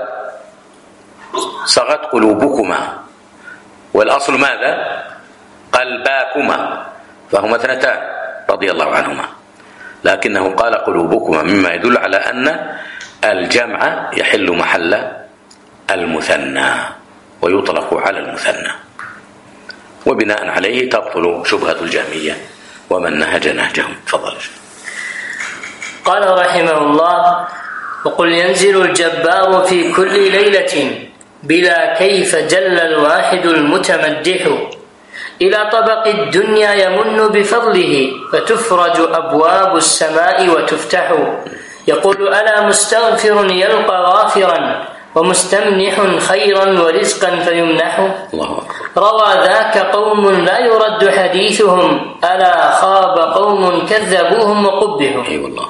صغت قلوبكما، والأصل ماذا؟ قلباكما، فهما اثنتان رضي الله عنهما، لكنه قال قلوبكما، مما يدل على أن الجمع يحل محل المثنى ويطلق على المثنى، وبناء عليه تبطل شبهة الجهمية ومن نهج نهجهم. تفضل. قال رحمه الله: وقل ينزل الجبار في كل ليلة بلا كيف جل الواحد المتمدح، إلى طبق الدنيا يمن بفضله، فتفرج أبواب السماء وتفتح. يقول: ألا مستغفر يلقى غافرا، ومستمنح خيرا ورزقا فيمنح. الله أكبر. روى ذاك قوم لا يرد حديثهم، ألا خاب قوم كذبوهم وقبحوا. أي والله.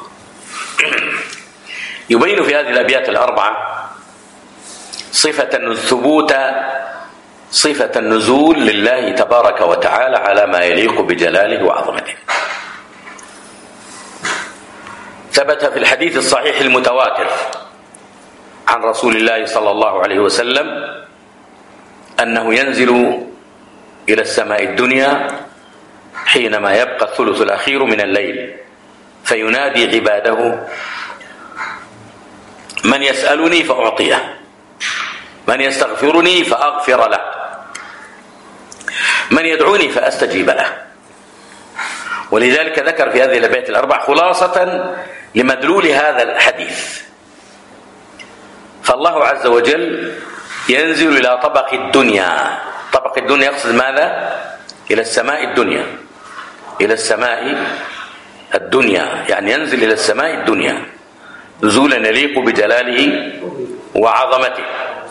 يبين في هذه الأبيات الأربعة صفة الثبوت، صفة النزول لله تبارك وتعالى على ما يليق بجلاله وعظمته. ثبت في الحديث الصحيح المتواتر عن رسول الله صلى الله عليه وسلم أنه ينزل إلى السماء الدنيا حينما يبقى الثلث الأخير من الليل، فينادي عباده: من يسألني فأعطيه، من يستغفرني فأغفر له، من يدعوني فأستجيب له. ولذلك ذكر في هذه الأبيات الأربع خلاصة لمدلول هذا الحديث. فالله عز وجل ينزل إلى طبق الدنيا. طبق الدنيا يقصد ماذا؟ إلى السماء الدنيا، إلى السماء الدنيا، يعني ينزل إلى السماء الدنيا نزولا يليق بجلاله وعظمته.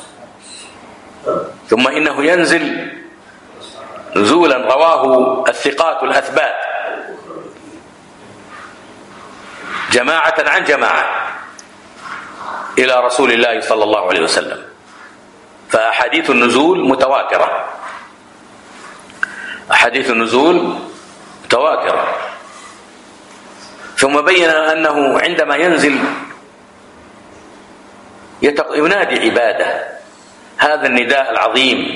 ثم إنه ينزل نزولا رواه الثقات الأثبات جماعة عن جماعة إلى رسول الله صلى الله عليه وسلم، فأحاديث النزول متواترة، أحاديث النزول متواترة. ثم بين أنه عندما ينزل ينادي عباده هذا النداء العظيم: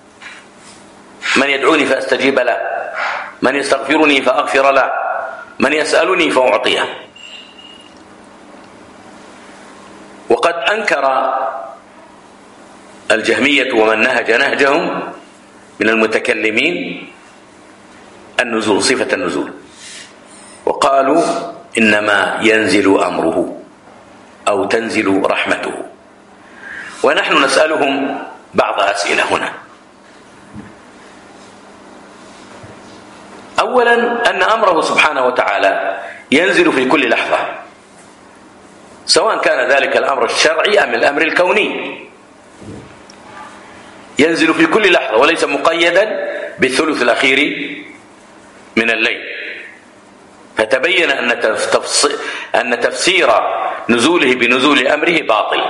من يدعوني فأستجيب له، من يستغفرني فأغفر له، من يسألني فأعطيه. وقد أنكر الجهمية ومن نهج نهجهم من المتكلمين النزول، صفة النزول، وقالوا إنما ينزل أمره أو تنزل رحمته. ونحن نسألهم بعض أسئلة هنا. أولا أن أمره سبحانه وتعالى ينزل في كل لحظة، سواء كان ذلك الأمر الشرعي أم الأمر الكوني، ينزل في كل لحظة وليس مقيدا بالثلث الأخير من الليل. فتبين أن تفسير نزوله بنزول أمره باطل.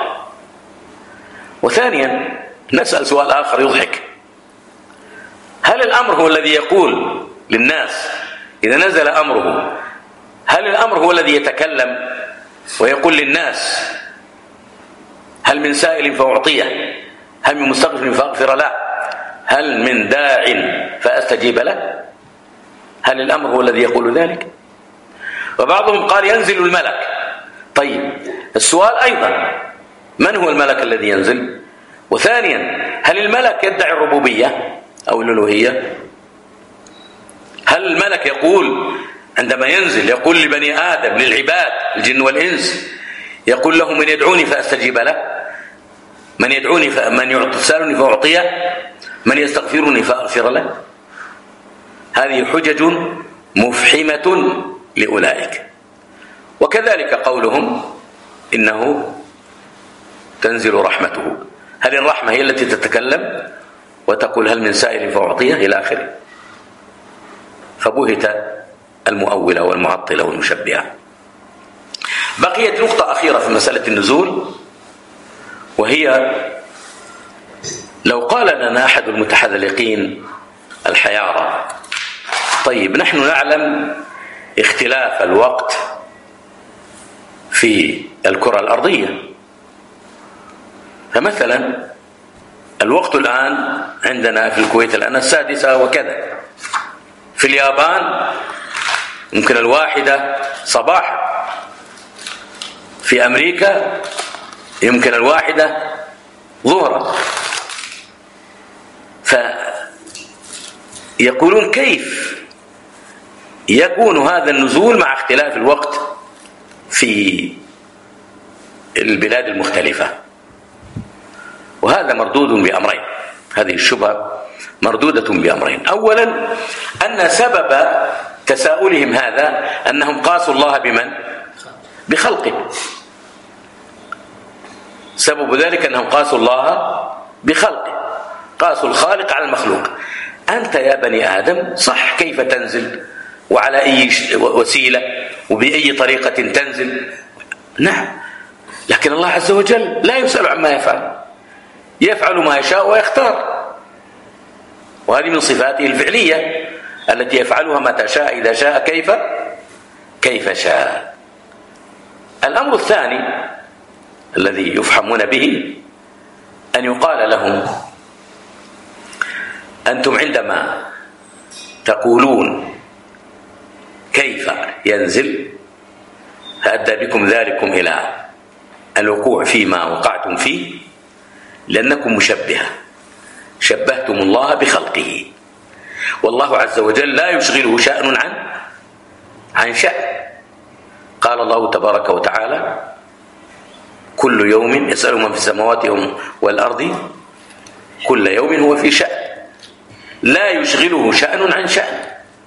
وثانيا نسأل سؤال آخر يضحك: هل الأمر هو الذي يقول للناس إذا نزل أمره، هل الأمر هو الذي يتكلم ويقول للناس هل من سائل فأعطيه، هل من مستغفر فأغفر له، هل من داع فأستجيب له؟ هل الأمر هو الذي يقول ذلك؟ وبعضهم قال ينزل الملك. طيب السؤال أيضا: من هو الملك الذي ينزل؟ وثانيا هل الملك يدعي الربوبية أو الألوهية؟ هل الملك يقول عندما ينزل يقول لبني آدم للعباد الجن والإنس، يقول لهم من يدعوني فأستجيب له، من يدعوني من يسألني فأعطيه، من يستغفرني فأغفر له؟ هذه حجج مفحمة لأولئك. وكذلك قولهم إنه تنزل رحمته، هل الرحمة هي التي تتكلم وتقول هل من سائل فأعطيه إلى آخره؟ فبهت المؤولة والمعطلة والمشبهة. بقيت نقطة أخيرة في مسألة النزول، وهي لو قال لنا أحد المتحذلقين الحيارى: طيب نحن نعلم اختلاف الوقت في الكرة الأرضية، فمثلا الوقت الآن عندنا في الكويت الآن السادسة وكذا، في اليابان يمكن الواحدة صباحا، في أمريكا يمكن الواحدة ظهرا. فيقولون كيف يكون هذا النزول مع اختلاف الوقت في البلاد المختلفة؟ وهذا مردود بأمرين، هذه الشبهة مردودة بأمرين. أولا أن سبب تساؤلهم هذا أنهم قاسوا الله بمن؟ بخلقه. سبب ذلك أنهم قاسوا الله بخلقه، قاسوا الخالق على المخلوق. أنت يا بني آدم صح كيف تنزل وعلى أي وسيلة وبأي طريقة تنزل، نعم، لكن الله عز وجل لا يسأل عما يفعل، يفعل ما يشاء ويختار، وهذه من صفاته الفعلية التي يفعلها متى شاء إذا شاء كيف كيف شاء. الأمر الثاني الذي يفهمون به أن يقال لهم: أنتم عندما تقولون كيف ينزل فأدى بكم ذلكم إلى الوقوع فيما وقعتم فيه، لأنكم مشبهة، شبهتم الله بخلقه، والله عز وجل لا يشغله شأن عن عن شأن. قال الله تبارك وتعالى: كل يوم يسأل من في السماوات والأرض كل يوم هو في شأن، لا يشغله شأن عن شأن،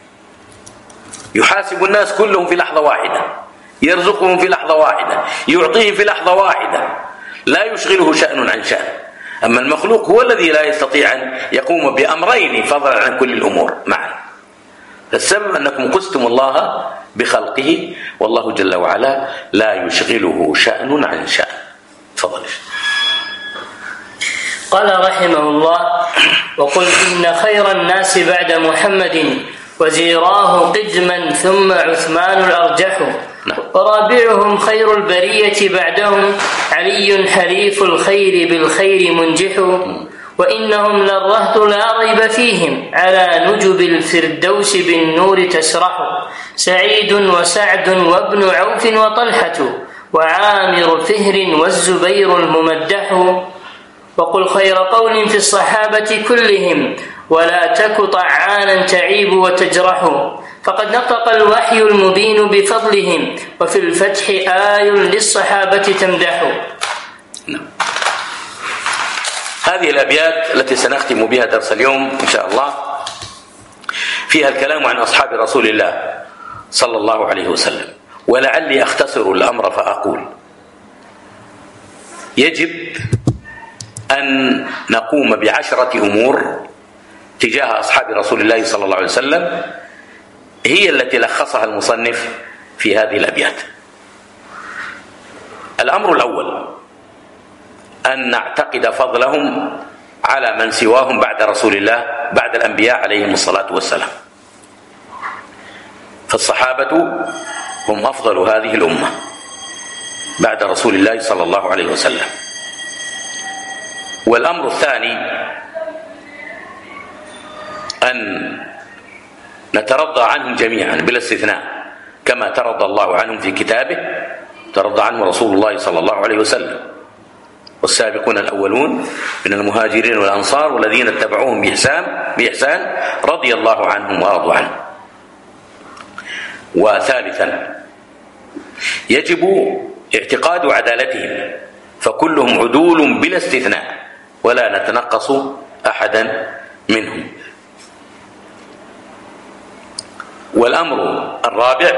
يحاسب الناس كلهم في لحظة واحدة، يرزقهم في لحظة واحدة، يعطيهم في لحظة واحدة، لا يشغله شأن عن شأن. أما المخلوق هو الذي لا يستطيع أن يقوم بأمرين فضلا عن كل الأمور معا. فالسبب أنكم قستم الله بخلقه، والله جل وعلا لا يشغله شأن عن شأن. تفضل. قال رحمه الله: وقل إن خير الناس بعد محمد وزيراه قدما ثم عثمان الأرجح، ورابعهم خير البرية بعدهم علي حليف الخير بالخير منجح، وإنهم للرهط لا ريب فيهم على نجب الفردوس بالنور تسرح، سعيد وسعد وابن عوف وطلحة وعامر فهر والزبير الممدح. وقل خير قول في الصحابة كلهم ولا تك طعانا تعيب وتجرح، فقد نطق الوحي المبين بفضلهم وفي الفتح آي للصحابة تمدح. هذه الأبيات التي سنختم بها درس اليوم إن شاء الله فيها الكلام عن أصحاب رسول الله صلى الله عليه وسلم، ولعلي أختصر الأمر فأقول: يجب أن نقوم بعشرة أمور تجاه أصحاب رسول الله صلى الله عليه وسلم، هي التي لخصها المصنف في هذه الأبيات. الأمر الأول: أن نعتقد فضلهم على من سواهم بعد رسول الله، بعد الأنبياء عليهم الصلاة والسلام. فالصحابة هم أفضل هذه الأمة بعد رسول الله صلى الله عليه وسلم. والأمر الثاني: أن نترضى عنهم جميعا بلا استثناء كما ترضى الله عنهم في كتابه، ترضى عنه رسول الله صلى الله عليه وسلم: والسابقون الأولون من المهاجرين والأنصار والذين اتبعوهم بإحسان بإحسان رضي الله عنهم ورضوا عنه. وثالثا: يجب اعتقاد عدالتهم، فكلهم عدول بلا استثناء ولا نتنقص أحدا منهم. والأمر الرابع: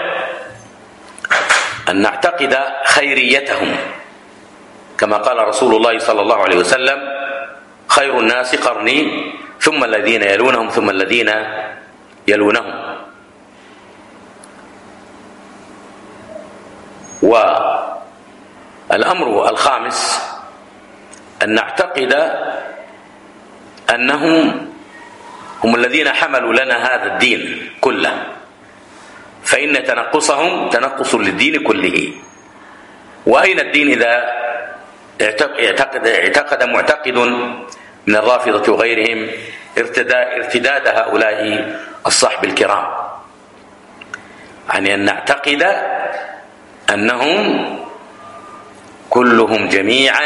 أن نعتقد خيريتهم، كما قال رسول الله صلى الله عليه وسلم: خير الناس قرني ثم الذين يلونهم ثم الذين يلونهم. والأمر الخامس: أن نعتقد أنهم هم الذين حملوا لنا هذا الدين كله، فإن تنقصهم تنقص للدين كله. وأين الدين إذا اعتقد, اعتقد معتقد من الرافضة وغيرهم ارتداد هؤلاء الصحب الكرام؟ يعني أن نعتقد أنهم كلهم جميعا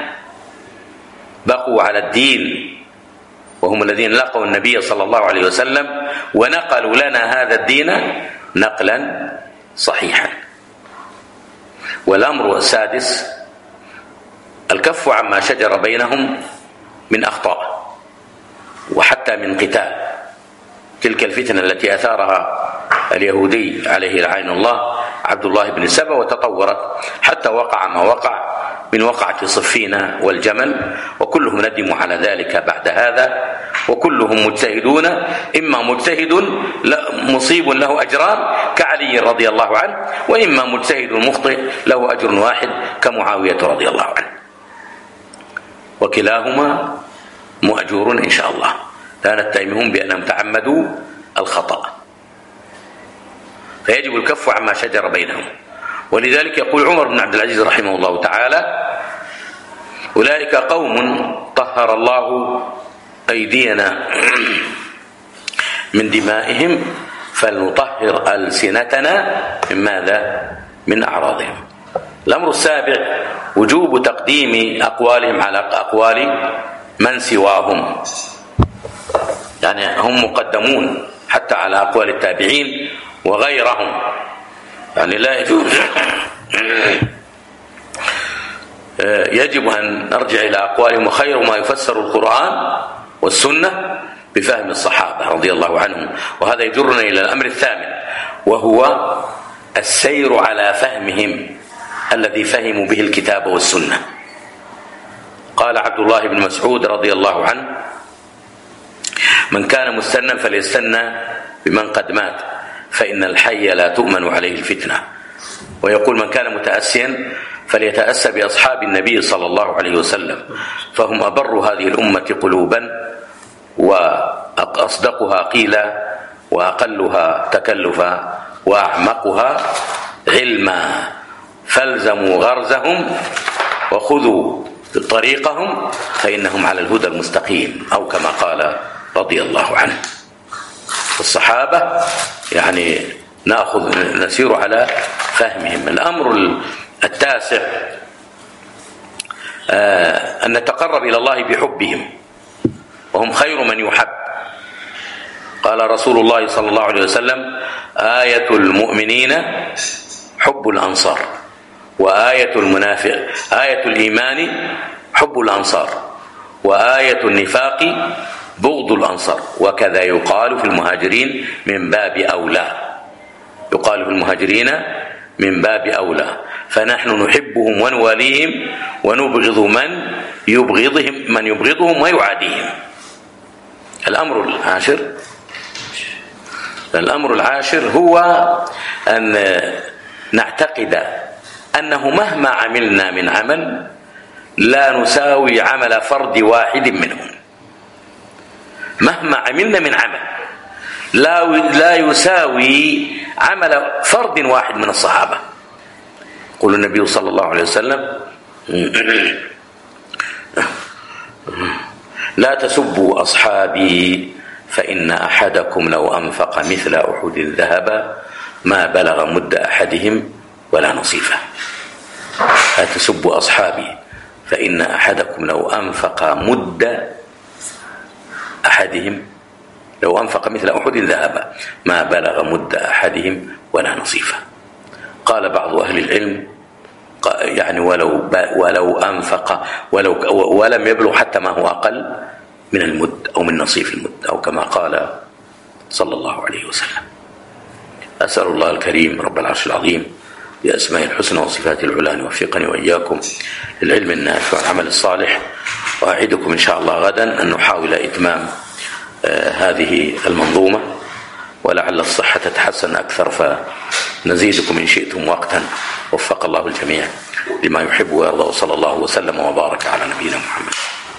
بقوا على الدين، وهم الذين لقوا النبي صلى الله عليه وسلم ونقلوا لنا هذا الدين نقلا صحيحا. والأمر السادس: الكف عما شجر بينهم من أخطاء وحتى من قتال، تلك الفتنة التي أثارها اليهودي عليه لعين الله عبد الله بن سبأ وتطورت حتى وقع ما وقع من وقعة صفين والجمل، وكلهم ندموا على ذلك بعد هذا، وكلهم مجتهدون، إما مجتهد مصيب له أجران كعلي رضي الله عنه، وإما مجتهد مخطئ له أجر واحد كمعاوية رضي الله عنه، وكلاهما مؤجور إن شاء الله، لا نتهمهم بأنهم تعمدوا الخطأ. فيجب الكف عما شجر بينهم. ولذلك يقول عمر بن عبد العزيز رحمه الله تعالى: أولئك قوم طهر الله أيدينا من دمائهم فلنطهر ألسنتنا من ماذا؟ من أعراضهم. الأمر السابع: وجوب تقديم أقوالهم على أقوال من سواهم، يعني هم مقدمون حتى على أقوال التابعين وغيرهم، يعني لا يجوز يجب أن نرجع إلى أقوالهم، وخير ما يفسر القرآن والسنة بفهم الصحابة رضي الله عنهم. وهذا يجرنا إلى الأمر الثامن، وهو السير على فهمهم الذي فهموا به الكتاب والسنة. قال عبد الله بن مسعود رضي الله عنه: من كان مستنا فليستنى بمن قد مات، فإن الحي لا تؤمن عليه الفتنة. ويقول من كان متأسيا فليتأسى بأصحاب النبي صلى الله عليه وسلم، فهم أبر هذه الأمة قلوبا وأصدقها قيلا وأقلها تكلفا وأعمقها علما، فالزموا غرزهم وخذوا طريقهم فإنهم على الهدى المستقيم، أو كما قال رضي الله عنه. الصحابة يعني نأخذ نسير على فهمهم. الأمر التاسع أن نتقرب إلى الله بحبهم، وهم خير من يحب. قال رسول الله صلى الله عليه وسلم: آية المؤمنين حب الأنصار، وآية المنافق آية الإيمان حب الأنصار، وآية النفاق بغض الأنصار. وكذا يقال في المهاجرين من باب أولى، يقال في المهاجرين من باب أولى. فنحن نحبهم ونواليهم ونبغض من يبغضهم من يبغضهم ويعاديهم. الأمر العاشر الأمر العاشر هو أن نعتقد أنه مهما عملنا من عمل لا نساوي عمل فرد واحد منهم. مهما عملنا من عمل لا لا يساوي عمل فرد واحد من الصحابة. يقول النبي صلى الله عليه وسلم: لا تسبوا أصحابي فإن أحدكم لو أنفق مثل أحد ذهبا ما بلغ مد أحدهم ولا نصيفه. لا تسبوا أصحابي فإن أحدكم لو أنفق مد أحدهم لو أنفق مثل أحد ذهبا ما بلغ مد أحدهم ولا نصيفه. قال بعض أهل العلم يعني ولو ولو أنفق ولو ولم يبلغ حتى ما هو أقل من المد أو من نصيف المد، أو كما قال صلى الله عليه وسلم. أسأل الله الكريم رب العرش العظيم بأسماء الحسنى وصفاته العلى أن يوفقني وإياكم للعلم النافع والعمل الصالح. وأعدكم إن شاء الله غدا أن نحاول إتمام آه هذه المنظومة، ولعل الصحة تتحسن أكثر فنزيدكم إن شئتم وقتا. وفق الله الجميع لما يحب ويرضى، وصلى الله وسلم وبارك على نبينا محمد.